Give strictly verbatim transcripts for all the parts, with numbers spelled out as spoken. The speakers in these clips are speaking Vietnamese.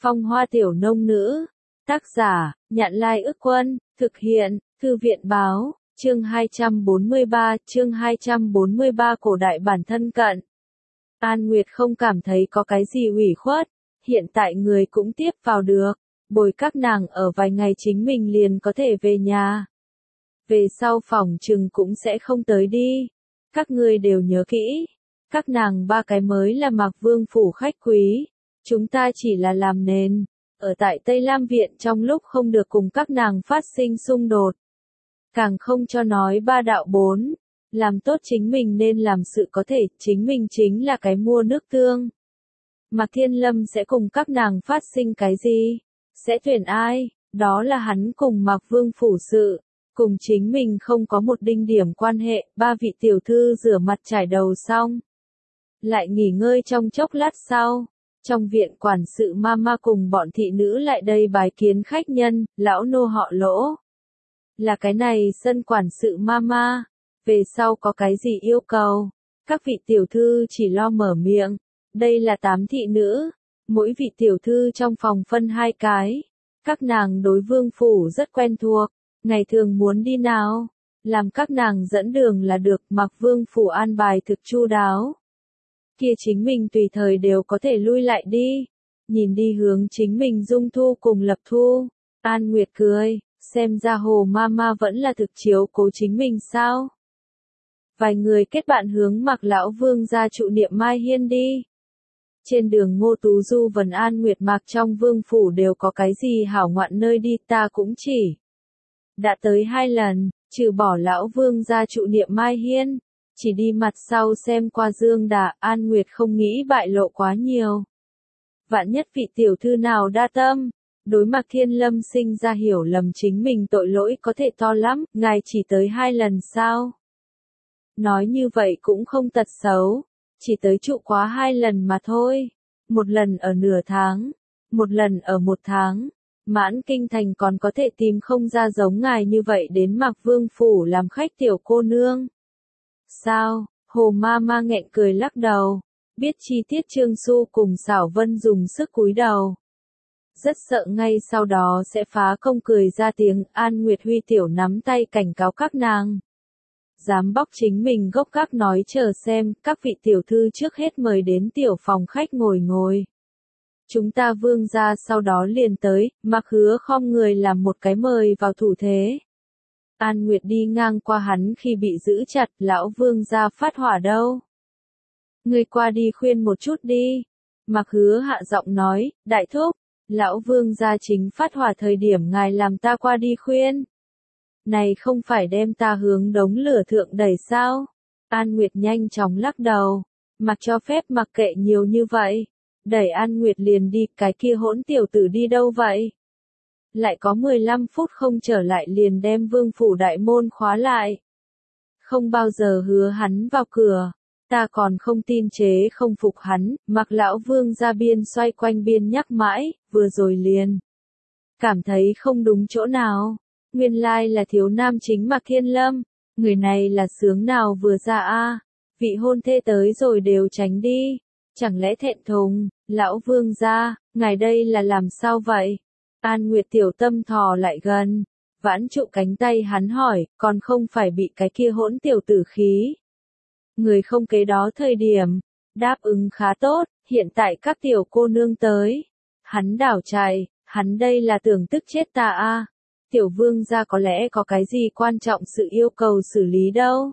Phong Hoa Tiểu Nông Nữ. Tác giả, Nhạn Lai Ức Quân. Thực hiện, Thư viện Báo. Chương hai trăm bốn mươi ba, chương hai trăm bốn mươi ba Cổ đại bản thân cận. An Nguyệt không cảm thấy có cái gì ủy khuất, hiện tại người cũng tiếp vào được, bồi các nàng ở vài ngày chính mình liền có thể về nhà. Về sau phòng trừng cũng sẽ không tới đi. Các ngươi đều nhớ kỹ, các nàng ba cái mới là Mạc Vương phủ khách quý, chúng ta chỉ là làm nền, ở tại Tây Lam Viện trong lúc không được cùng các nàng phát sinh xung đột. Càng không cho nói ba đạo bốn, làm tốt chính mình nên làm sự có thể, chính mình chính là cái mua nước tương. Mạc Thiên Lâm sẽ cùng các nàng phát sinh cái gì? Sẽ tuyển ai? Đó là hắn cùng Mạc Vương phủ sự, cùng chính mình không có một đinh điểm quan hệ. Ba vị tiểu thư rửa mặt trải đầu xong, lại nghỉ ngơi trong chốc lát sau, trong viện quản sự mama cùng bọn thị nữ lại đây bái kiến khách nhân. Lão nô họ Lỗ, là cái này sân quản sự mama, về sau có cái gì yêu cầu, các vị tiểu thư chỉ lo mở miệng. Đây là tám thị nữ, mỗi vị tiểu thư trong phòng phân hai cái, các nàng đối vương phủ rất quen thuộc, ngày thường muốn đi nào, làm các nàng dẫn đường là được. Mặc vương phủ an bài thực chu đáo, kia chính mình tùy thời đều có thể lui lại đi. Nhìn đi hướng chính mình Dung Thu cùng Lập Thu, An Nguyệt cười, xem ra Hồ Mama vẫn là thực chiếu cố chính mình sao. Vài người kết bạn hướng Mạc lão vương gia trụ Niệm Mai Hiên đi. Trên đường Ngô Tú Du vần An Nguyệt Mạc trong vương phủ đều có cái gì hảo ngoạn nơi đi, ta cũng chỉ đã tới hai lần, trừ bỏ lão vương gia trụ Niệm Mai Hiên, chỉ đi mặt sau xem qua Dương Đà. An Nguyệt không nghĩ bại lộ quá nhiều, vạn nhất vị tiểu thư nào đa tâm, đối Mạc Thiên Lâm sinh ra hiểu lầm, chính mình tội lỗi có thể to lắm. Ngài chỉ tới hai lần sao? Nói như vậy cũng không tật xấu, chỉ tới trụ quá hai lần mà thôi. Một lần ở nửa tháng, một lần ở một tháng. Mãn kinh thành còn có thể tìm không ra giống ngài như vậy đến Mạc Vương phủ làm khách tiểu cô nương. Sao? Hồ Mama nghẹn cười lắc đầu, biết chi tiết Trương Xu cùng Xảo Vân dùng sức cúi đầu, rất sợ ngay sau đó sẽ phá công cười ra tiếng. An Nguyệt huy tiểu nắm tay cảnh cáo các nàng, dám bóc chính mình gốc gác nói chờ xem, các vị tiểu thư trước hết mời đến tiểu phòng khách ngồi ngồi. Chúng ta vương gia sau đó liền tới. Mạc Hứa khom người làm một cái mời vào thủ thế. An Nguyệt đi ngang qua hắn khi bị giữ chặt, lão vương gia phát hỏa đâu. Người qua đi khuyên một chút đi. Mạc Hứa hạ giọng nói, đại thúc, lão vương gia chính phát hỏa thời điểm ngài làm ta qua đi khuyên. Này không phải đem ta hướng đống lửa thượng đẩy sao? An Nguyệt nhanh chóng lắc đầu, mặc cho phép mặc kệ nhiều như vậy. Đẩy An Nguyệt liền đi, cái kia hỗn tiểu tử đi đâu vậy? Lại có mười lăm phút không trở lại liền đem vương phủ đại môn khóa lại. Không bao giờ hứa hắn vào cửa, ta còn không tin chế không phục hắn. Mặc lão vương ra biên xoay quanh biên nhắc mãi, vừa rồi liền cảm thấy không đúng chỗ nào. Nguyên lai là thiếu nam chính Mạc Thiên Lâm, người này là sướng nào vừa ra a, vị hôn thê tới rồi đều tránh đi, chẳng lẽ thẹn thùng. Lão vương gia, ngài đây là làm sao vậy? An Nguyệt tiểu tâm thò lại gần, vãn trụ cánh tay hắn hỏi, còn không phải bị cái kia hỗn tiểu tử khí. Người không kế đó thời điểm, đáp ứng khá tốt, hiện tại các tiểu cô nương tới, hắn đảo chạy, hắn đây là tưởng tức chết ta a. Tiểu vương gia có lẽ có cái gì quan trọng sự yêu cầu xử lý đâu.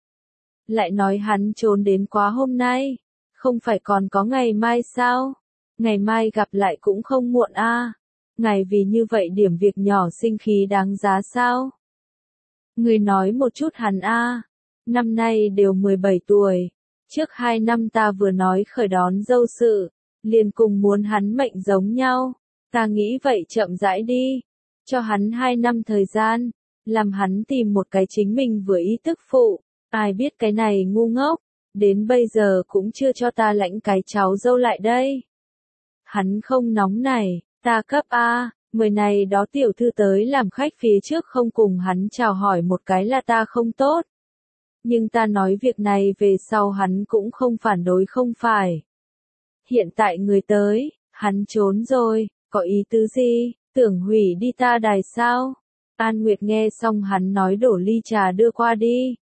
Lại nói hắn trốn đến quá hôm nay, không phải còn có ngày mai sao? Ngày mai gặp lại cũng không muộn a. À. Ngài vì như vậy điểm việc nhỏ sinh khí đáng giá sao? Người nói một chút hắn a. À. Năm nay đều mười bảy tuổi, trước hai năm ta vừa nói khởi đón dâu sự, liền cùng muốn hắn mệnh giống nhau. Ta nghĩ vậy chậm rãi đi, cho hắn hai năm thời gian, làm hắn tìm một cái chính mình vừa ý tức phụ. Ai biết cái này ngu ngốc, đến bây giờ cũng chưa cho ta lãnh cái cháu dâu lại đây. Hắn không nóng này, ta cấp A, mời này đó tiểu thư tới làm khách phía trước không cùng hắn chào hỏi một cái là ta không tốt. Nhưng ta nói việc này về sau hắn cũng không phản đối không phải. Hiện tại người tới, hắn trốn rồi, có ý tứ gì, tưởng hủy đi ta đài sao? An Nguyệt nghe xong hắn nói đổ ly trà đưa qua đi.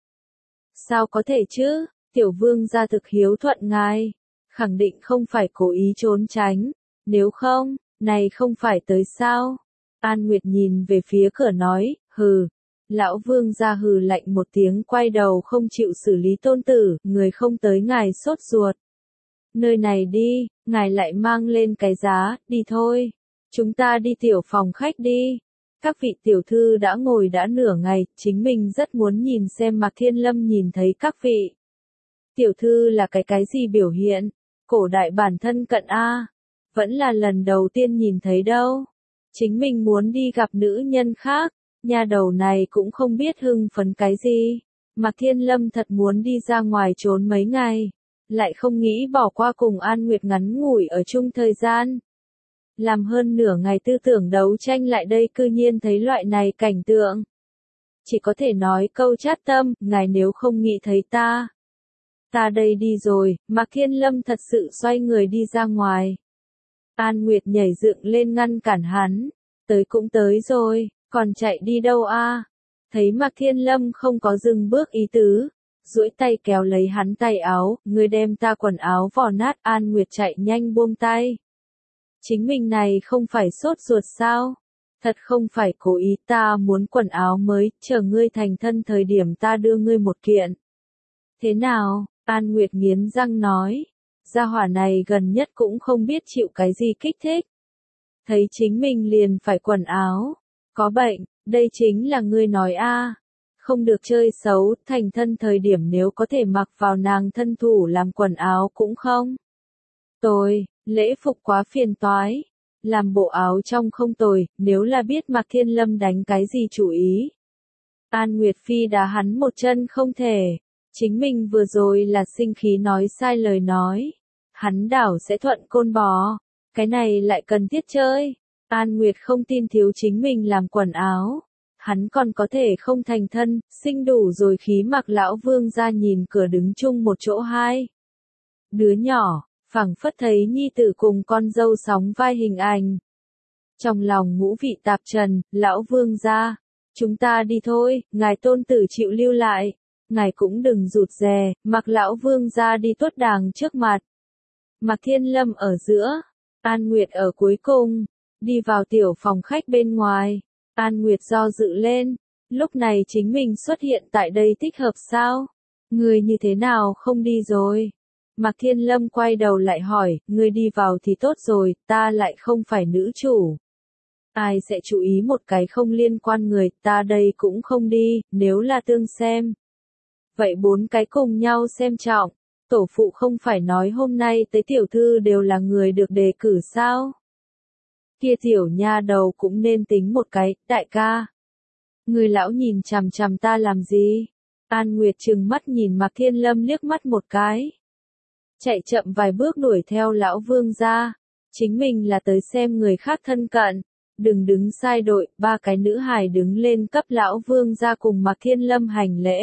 Sao có thể chứ, tiểu vương gia thực hiếu thuận ngài, khẳng định không phải cố ý trốn tránh, nếu không, này không phải tới sao? An Nguyệt nhìn về phía cửa nói, hừ. Lão vương gia hừ lạnh một tiếng quay đầu không chịu xử lý tôn tử, người không tới ngài sốt ruột. Nơi này đi, ngài lại mang lên cái giá, đi thôi. Chúng ta đi tiểu phòng khách đi. Các vị tiểu thư đã ngồi đã nửa ngày, chính mình rất muốn nhìn xem Mạc Thiên Lâm nhìn thấy các vị. Tiểu thư là cái cái gì biểu hiện? Cổ đại bản thân cận A. Vẫn là lần đầu tiên nhìn thấy đâu. Chính mình muốn đi gặp nữ nhân khác. Nhà đầu này cũng không biết hưng phấn cái gì. Mạc Thiên Lâm thật muốn đi ra ngoài trốn mấy ngày. Lại không nghĩ bỏ qua cùng An Nguyệt ngắn ngủi ở chung thời gian. Làm hơn nửa ngày tư tưởng đấu tranh lại đây cư nhiên thấy loại này cảnh tượng. Chỉ có thể nói câu chát tâm, ngài nếu không nghĩ thấy ta. Ta đây đi rồi, Mạc Thiên Lâm thật sự xoay người đi ra ngoài. An Nguyệt nhảy dựng lên ngăn cản hắn. Tới cũng tới rồi, còn chạy đi đâu a? Thấy Mạc Thiên Lâm không có dừng bước ý tứ. Duỗi tay kéo lấy hắn tay áo, người đem ta quần áo vò nát. An Nguyệt chạy nhanh buông tay. Chính mình này không phải sốt ruột sao? Thật không phải cố ý, ta muốn quần áo mới, chờ ngươi thành thân thời điểm ta đưa ngươi một kiện. Thế nào? An Nguyệt nghiến răng nói. Gia hỏa này gần nhất cũng không biết chịu cái gì kích thích. Thấy chính mình liền phải quần áo. Có bệnh, đây chính là ngươi nói a. Không được chơi xấu, thành thân thời điểm nếu có thể mặc vào nàng thân thủ làm quần áo cũng không. Tồi, lễ phục quá phiền toái. Làm bộ áo trong không tồi, nếu là biết Mạc Thiên Lâm đánh cái gì chủ ý. An Nguyệt Phi đá hắn một chân không thể. Chính mình vừa rồi là sinh khí nói sai lời nói. Hắn đảo sẽ thuận côn bò. Cái này lại cần thiết chơi. An Nguyệt không tin thiếu chính mình làm quần áo. Hắn còn có thể không thành thân, sinh đủ rồi khí mặc lão vương ra nhìn cửa đứng chung một chỗ hai. Đứa nhỏ, phảng phất thấy nhi tử cùng con dâu sóng vai hình ảnh. Trong lòng ngũ vị tạp trần, lão vương ra. Chúng ta đi thôi, ngài tôn tử chịu lưu lại. Ngài cũng đừng rụt rè, mặc lão vương ra đi tuốt đàng trước mặt. Mạc Thiên Lâm ở giữa, An Nguyệt ở cuối cùng, đi vào tiểu phòng khách bên ngoài. An Nguyệt do dự lên, lúc này chính mình xuất hiện tại đây thích hợp sao? Người như thế nào không đi rồi? Mạc Thiên Lâm quay đầu lại hỏi, người đi vào thì tốt rồi, ta lại không phải nữ chủ. Ai sẽ chú ý một cái không liên quan người, ta đây cũng không đi, nếu là tương xem. Vậy bốn cái cùng nhau xem trọng, tổ phụ không phải nói hôm nay tới tiểu thư đều là người được đề cử sao? Kia tiểu nha đầu cũng nên tính một cái, đại ca. Người lão nhìn chằm chằm ta làm gì? An Nguyệt trừng mắt nhìn Mạc Thiên Lâm liếc mắt một cái. Chạy chậm vài bước đuổi theo lão vương ra. Chính mình là tới xem người khác thân cận. Đừng đứng sai đội, ba cái nữ hài đứng lên cấp lão vương ra cùng Mạc Thiên Lâm hành lễ.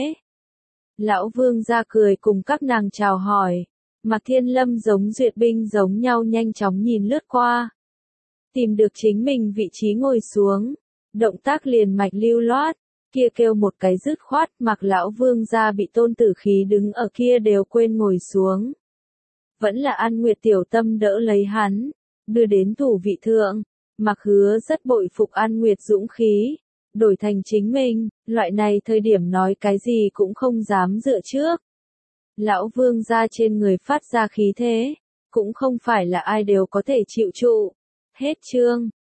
Lão vương ra cười cùng các nàng chào hỏi. Mạc Thiên Lâm giống duyệt binh giống nhau nhanh chóng nhìn lướt qua. Tìm được chính mình vị trí ngồi xuống. Động tác liền mạch lưu loát. Kia kêu một cái dứt khoát, Mạc lão vương ra bị tôn tử khí đứng ở kia đều quên ngồi xuống. Vẫn là An Nguyệt tiểu tâm đỡ lấy hắn. Đưa đến thủ vị thượng. Mạc Hứa rất bội phục An Nguyệt dũng khí. Đổi thành chính mình, loại này thời điểm nói cái gì cũng không dám dựa trước. Lão vương ra trên người phát ra khí thế. Cũng không phải là ai đều có thể chịu trụ. Hết chương.